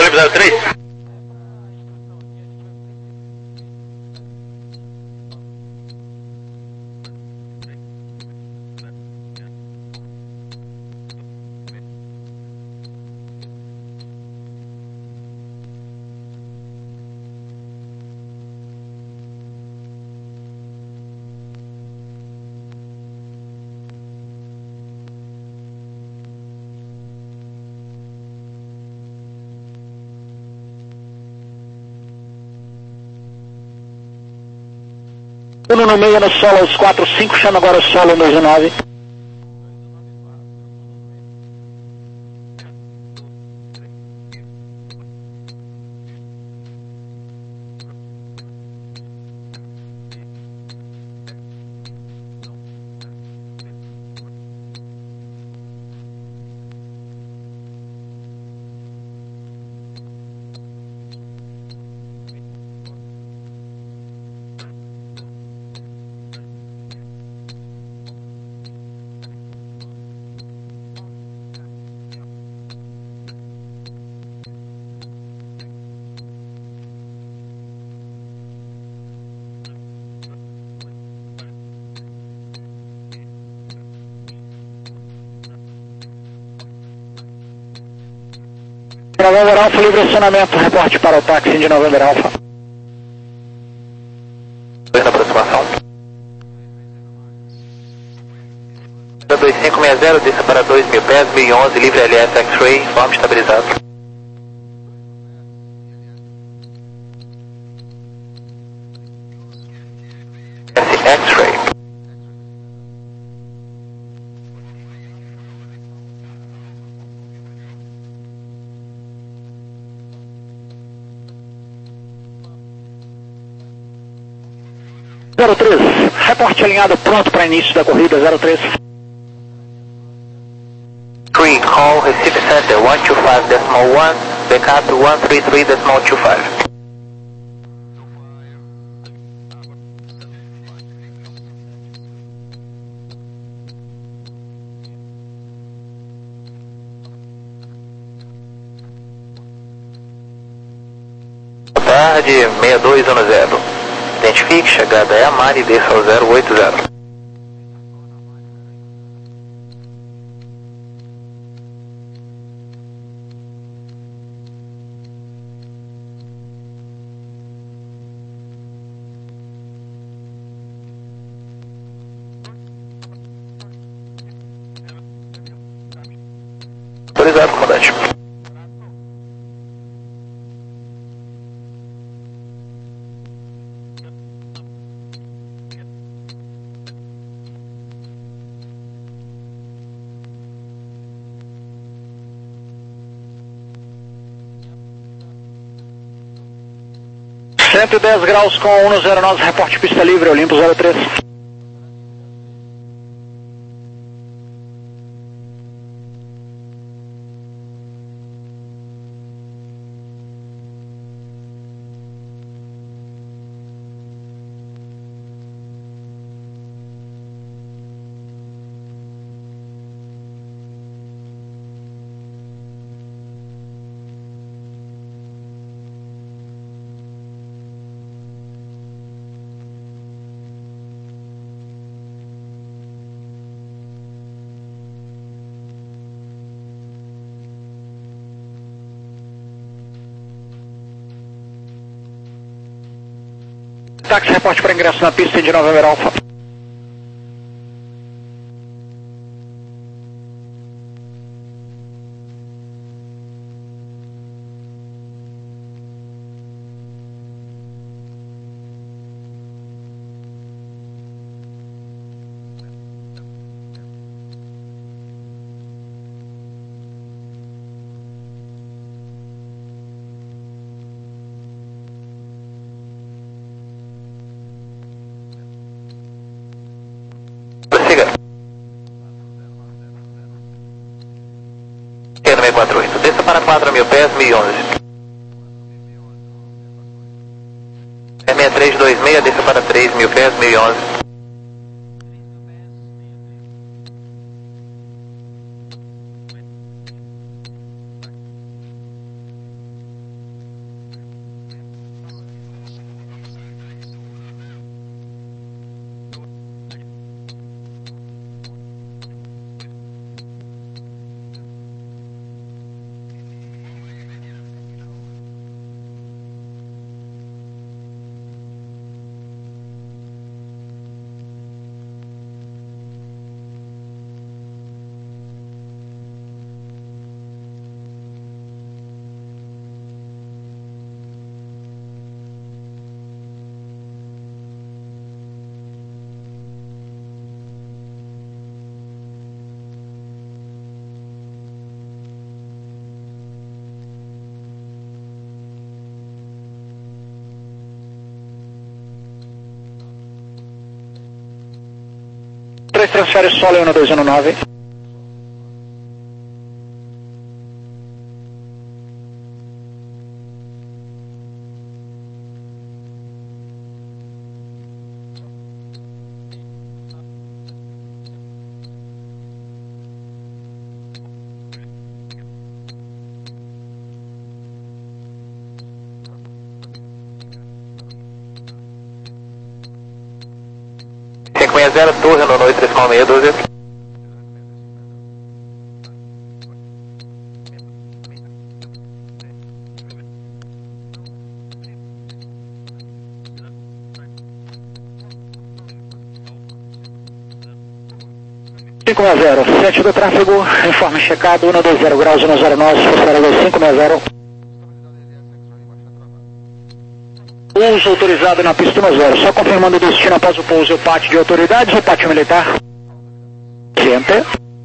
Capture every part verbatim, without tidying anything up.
Web zero três. Uno no meio no solo, os quatro cinco, chama agora o solo dois e nove. November Alpha, livre acionamento, reporte para o táxi de November Alpha. dois na aproximação. dois cinco seis zero, desça para dois mil pés, mil e onze, livre L S X-Ray, informe estabilizado. X-Ray. zero três, reporte alinhado pronto para início da corrida, zero três. three, call Recife Center, one two five decimal one, backup one three three decimal two five. Boa tarde, seis dois um zero. Identifique, chegada é a Mari, desça ao zero oito zero. Autorizado, comandante. cento e dez graus com um zero nove, reporte pista livre, Olimpo zero três. Táxi, reporte para ingresso na pista de November Alpha. seis quatro oito, desça para quatro mil pés, mil e onze. seis três dois seis, desça para três mil pés, mil e onze. três transfere solo em um dois um nove. cinco seis zero, torre no noite três seis doze. cinco seis zero, sete do tráfego, informe checado, um dois zero graus, um zero nove, Força cinco seis zero. Uso autorizado na pista um zero, só confirmando o destino após o pouso e o pátio de autoridades ou pátio militar. Enter.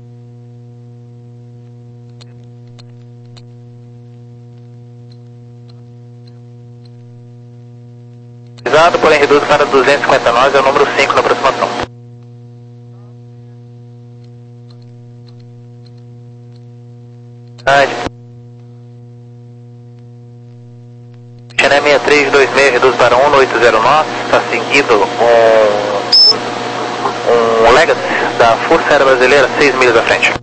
Autorizado, porém reduzo para duzentos e cinquenta nós, é o número cinco na aproximação. China seis três dois seis, reduz para um oito zero nós, está seguindo um, um Legacy da Força Aérea Brasileira, seis milhas à frente.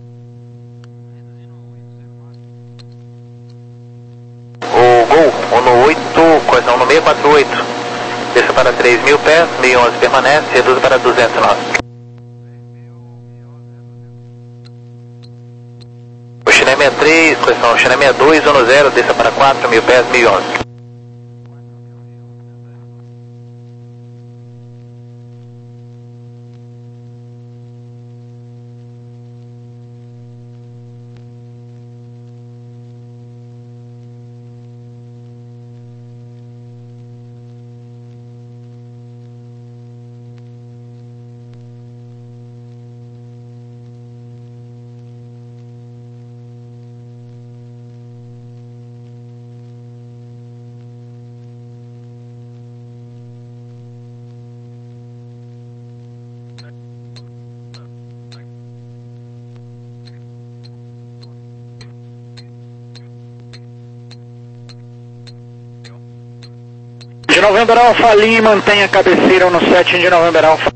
O Gol, o no oito, coisa, no seis quatro oito, desça para três mil pés, mil e onze permanece, reduz para duzentos nós. O China seis três, correção, o China seis dois um zero, desça para quatro mil pés, mil e onze. De November Alpha, Lee, mantenha a cabeceira no sete de November Alpha.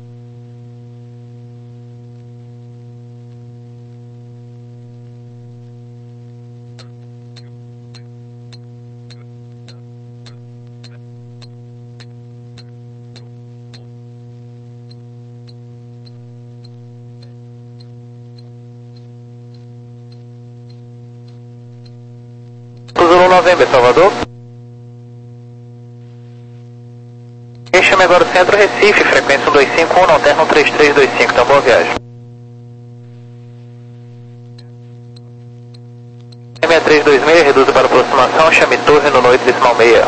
Zulu November, Salvador. Chame agora o centro Recife, frequência um dois cinco um, não terra um três três dois cinco, tá boa viagem. seis três dois seis, reduza para aproximação, chame torre no noite decimal seis.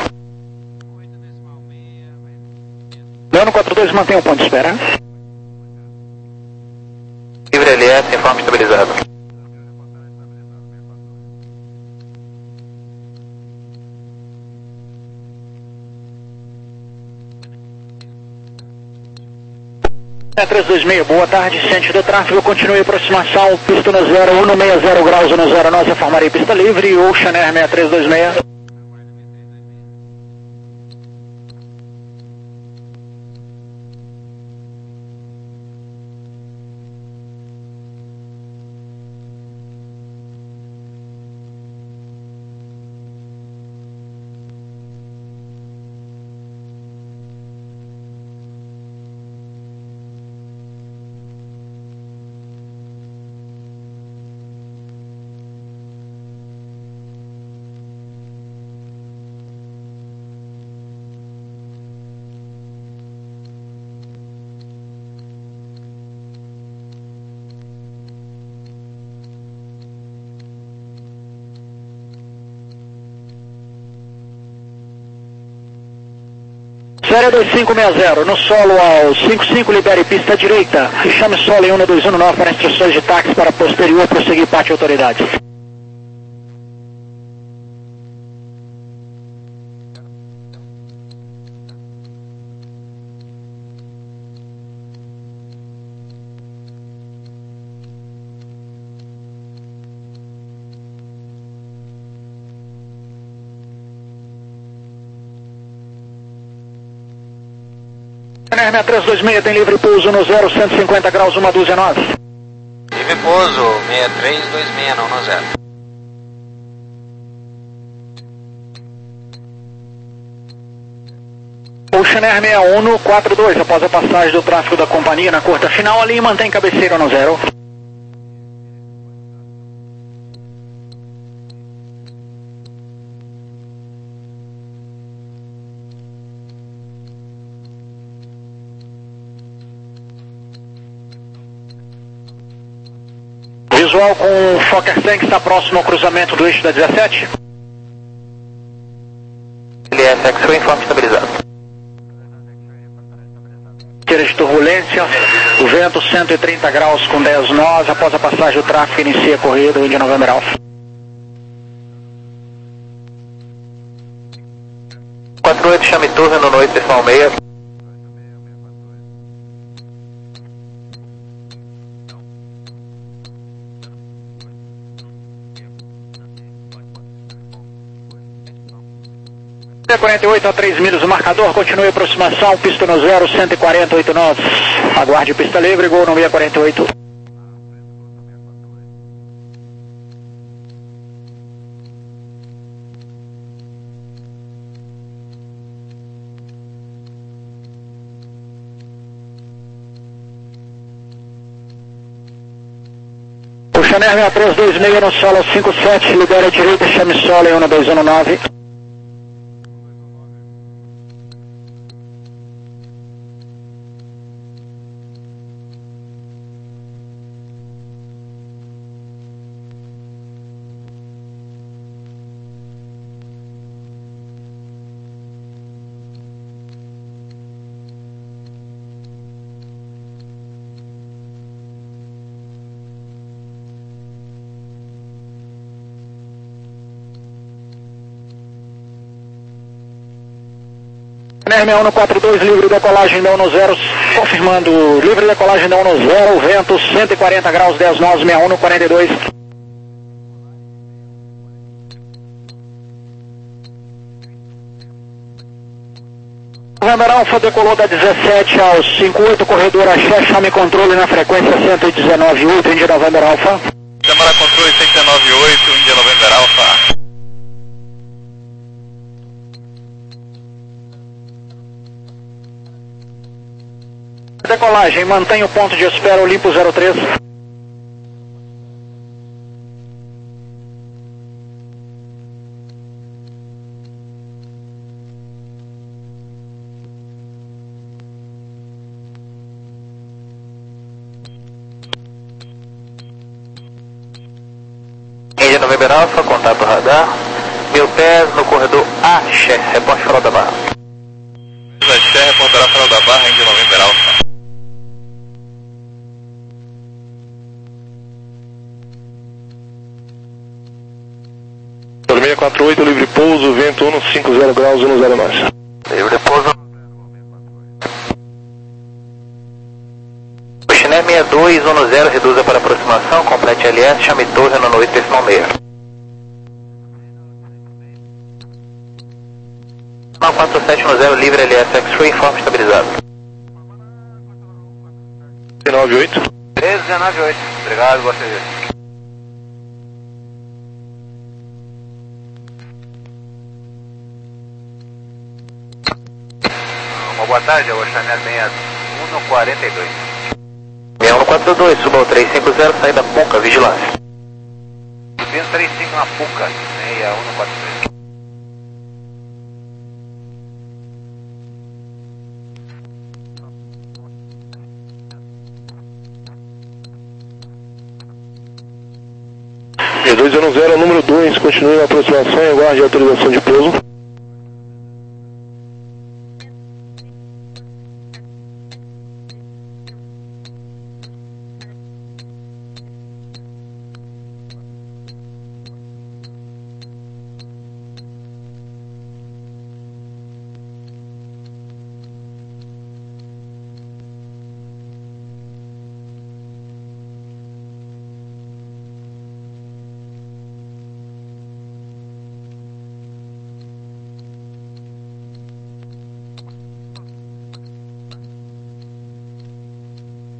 Leandro quatro dois, mantenha o ponto de espera. Livre L S, informe estabilizado. três dois seis, boa tarde, ciente do tráfego, continue a aproximação, pista no zero, um seis zero graus, um zero nove, informarei pista livre, Ocean Air seis três dois seis. Série dois cinco seis zero, no solo ao cinco cinco, libere pista direita e chame solo em um dois um nove para instruções de táxi para posterior prosseguir pátio autoridades. Ryanair seis três dois seis tem livre pouso no zero, cento e cinquenta graus, uma dúzia nove. Livre pouso, seis três dois seis, não no zero. Ocean Air seis um quatro dois, após a passagem do tráfego da companhia na curta final, ali mantém cabeceira no zero. Visual com o Fokker Tank está próximo ao cruzamento do eixo da dezessete. L S X-Ray, informe estabilizado. Tira de turbulência, o vento cento e trinta graus com dez nós, após a passagem do tráfego inicia a corrida, India November Alpha. quatro oito, chame torre no noite, decimal seis. quarenta e oito a três milhas o marcador, continue a aproximação, pista no zero, cento e quarenta e oito nós. Aguarde pista livre, gol no seis quarenta e oito. Ocean Air seis três dois seis no solo cinco sete, libera a direita, chame solo em um dois um nove. Ryanair seis um quatro dois, livre decolagem da um no zero, confirmando, livre decolagem da um no zero, vento cento e quarenta graus, dez nós, seis um no quarenta e dois. November Alpha decolou da dezessete ao cinquenta e oito, corredor Axé, chame controle na frequência cento e dezenove ponto oito, India November Alpha. Câmara controle cento e dezenove ponto oito, India November Alpha. Decolagem, mantenha o ponto de espera Olimpo zero três. India November Alpha, contato radar. Mil pés no corredor Axé, reporte farol da barra. Axé, reportará farol da barra, India November Alpha. seis quatro oito, livre pouso, vento um cinquenta graus, um zero nós. Livre pouso. Ocean seis dois, um zero, reduza para aproximação, complete L S, chame torre no oito, decimal seis. quatro sete um zero, livre L S X-Ray, informe estabilizado. dezenove oito. treze dezenove oito, obrigado, boa tarde. Uma boa tarde, o Ocean Air seis um quarenta e dois. seis um quatro dois, suba ao três cinco zero, saída Puca, vigilância. Subindo trinta e cinco na Puca, seis um quatro dois. dois um zero, número dois, continue na aproximação e aguarde a autorização de pouso.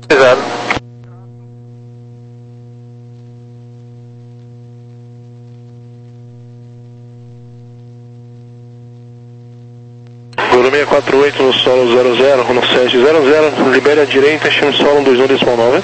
Exato. Gol seis quatro oito no solo zero zero, no sete zero zero, libere a direita, chame solo um dois um decimal nove.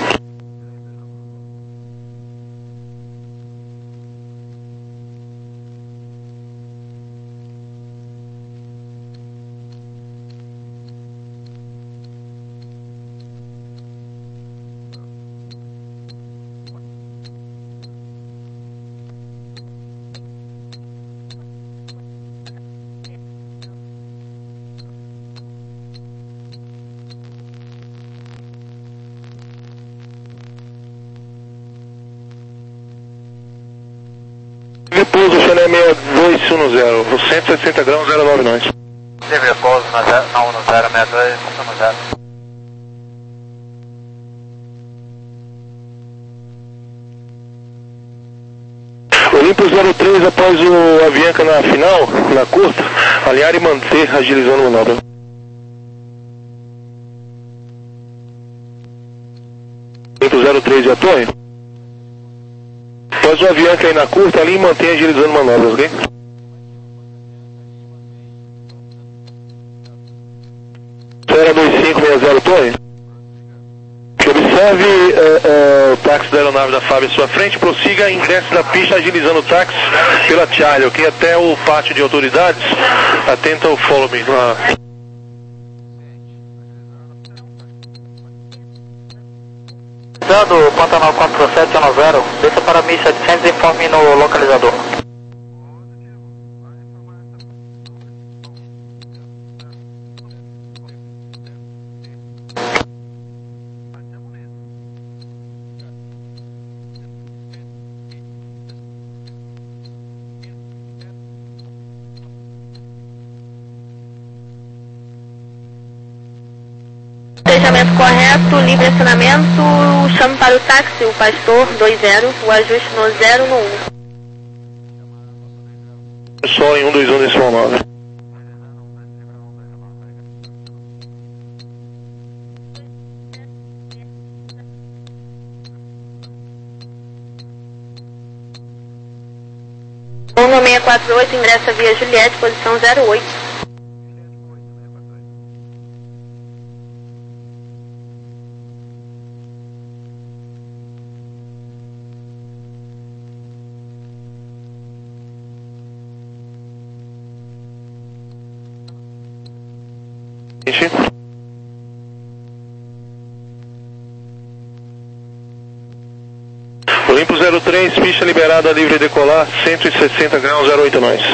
Pouso Chanel seis dois um zero, cento e sessenta graus zero nove nós. Livre pouso na um no zero seis dois um zero. Olympus zero três após o Avianca na final, na curta, alinhar e manter agilizando a manobra. Olympus zero três e a torre. Após o Avianca aí na curta, ali mantém agilizando manobras, ok? zero dois cinco seis zero torre. Observe uh, uh, o táxi da aeronave da F A B à sua frente, prossiga e ingresse na pista agilizando o táxi pela Charlie, ok? Até o pátio de autoridades, atenta ao follow me lá. Do Pantanal quatro sete um zero, desça para mil e setecentos e informe no localizador. Fechamento correto, livre acionamento, chame para o táxi, o Pastor dois zero, o ajuste no zero no um. Só em um dois um decimal nove. um no seis quatro oito, ingressa via Juliette, posição zero oito. Olympus zero três, pista liberada, livre decolar, cento e sessenta graus zero oito nós.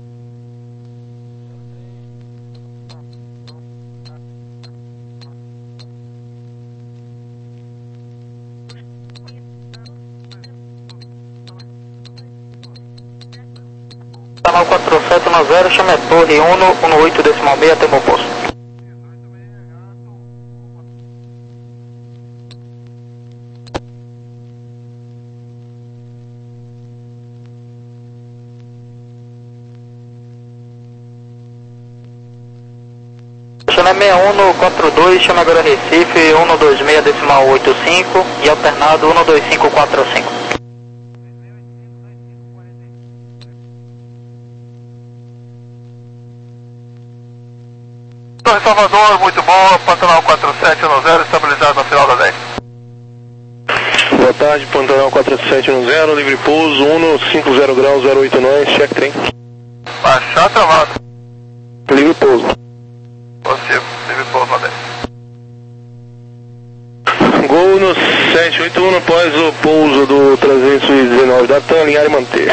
Canal quatro sete um zero, chame a torre um no oito decimal seis até o meu posto. Chanel seis um no quatro dois, chama agora Recife um no dois seis decimal oito cinco e alternado um no dois cinco quatro cinco. Torre Salvador, muito bom, Pantanal quatro sete um zero, estabilizado na final da dez. Boa tarde, Pantanal quatro sete um zero, livre pouso, um no cinco zero graus zero oito nós, check trem. Baixar travado. Livre pouso. Possível, livre pouso na dez. Gol no sete oito um após o pouso do trezentos e dezenove da TAM, alinhar e manter.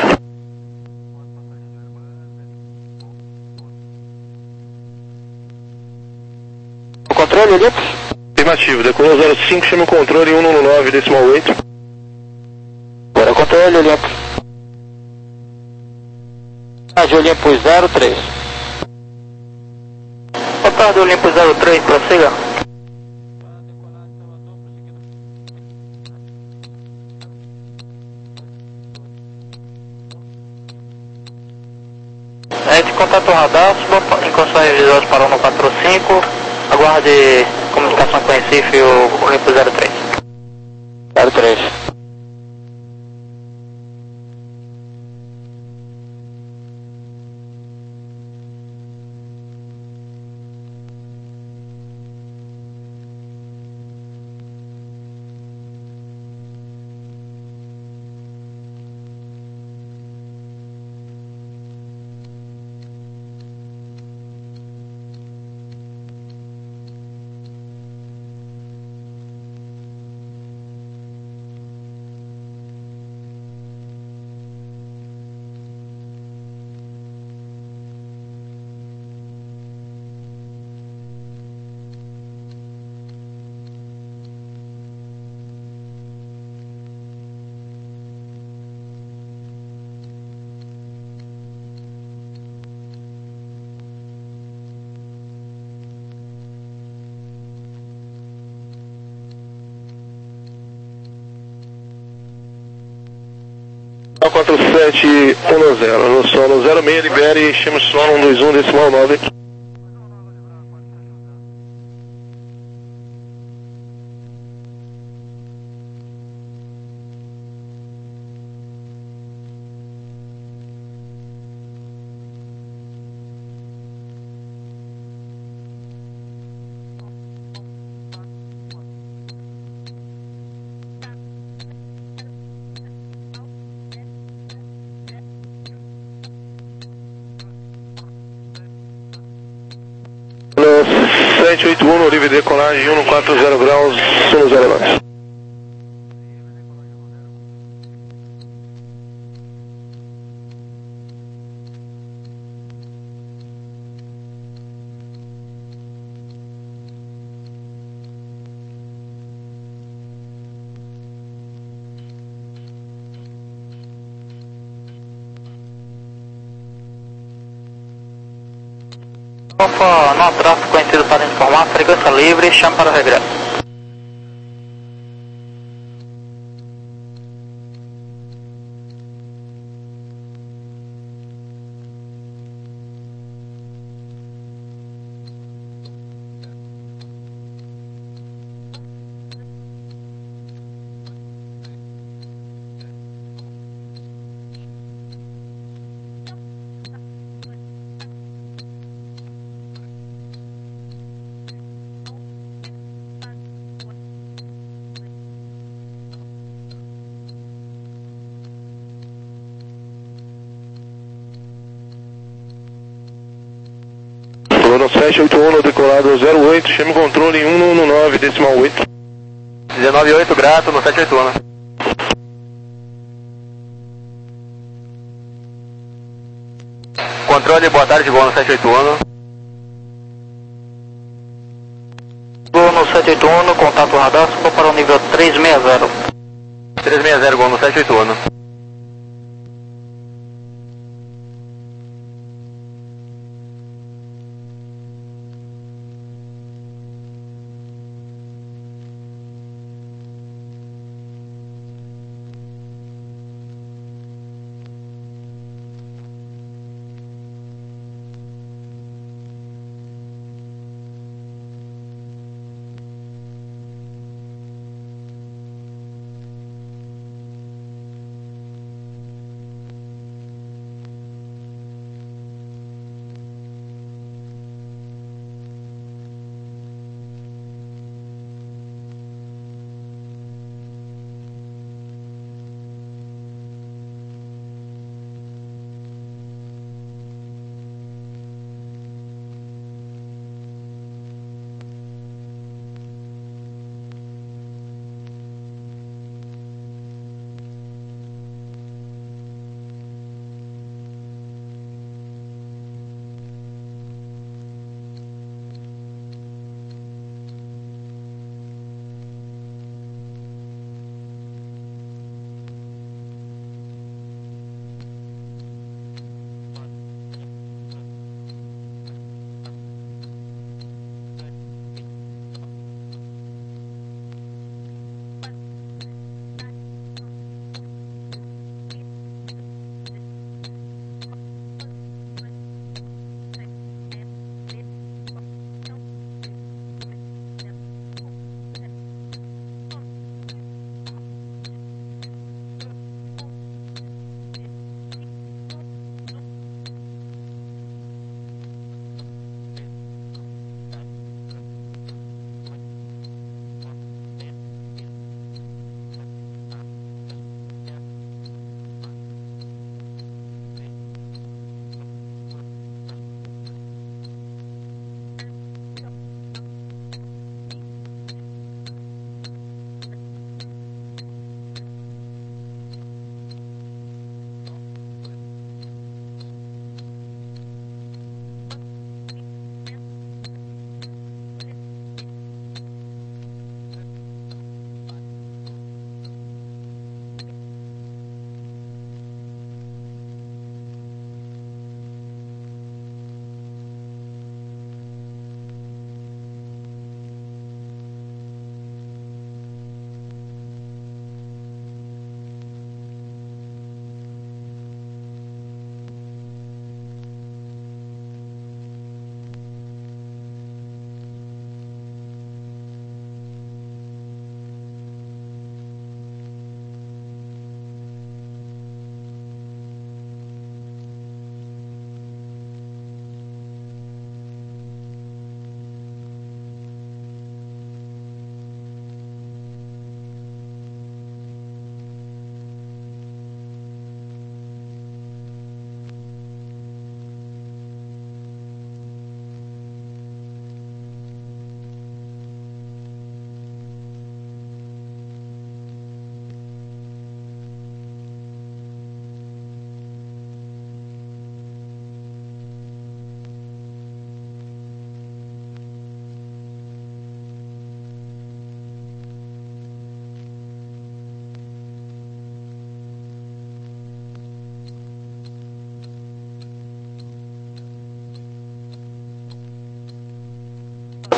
Controle, Olympus? Afirmativo, decolou zero cinco, chama o controle um no nove decimal oito. Agora controle, Olympus. Ah, de Olympus zero três. Boa tarde, Olympus zero três, prossiga. É de contato radar, suba em condições visuais para um no quatro cinco. Aguarde comunicação com o Recife, o, o Repo zero três. zero três. quatro sete um zero, no solo zero seis, libere, enchemos solo um dois um, decimal nove. sete oito um, livre decolagem, um quatro zero graus, um zero nove. Alfa, não tráfego conhecido para informar, frequência livre, chame para o regresso. sete oito um, decolado zero oito, chame controle um um nove, decimal oito. dezenove oito, grato, no sete oito um. Controle, boa tarde, voo no sete oito um. Voo no sete oito um, contato radar, suba para o nível trezentos e sessenta. trezentos e sessenta, voo no sete oito um.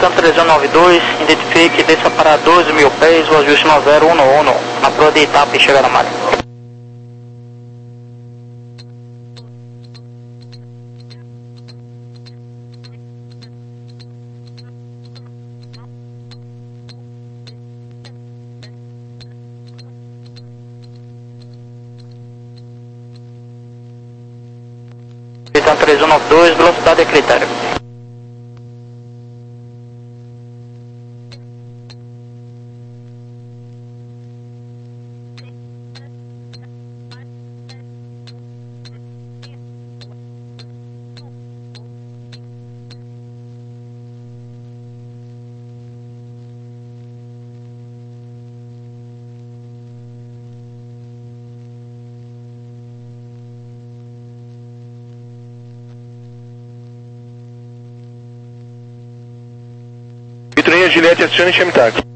Pitão três um nove dois, identifique, desça para doze mil pés, o ajuste no zero um um, na proa de Itapa e chega na malha. Pitão três um nove dois, velocidade é critério. Vitroinha Gillette, acione e chame táxi.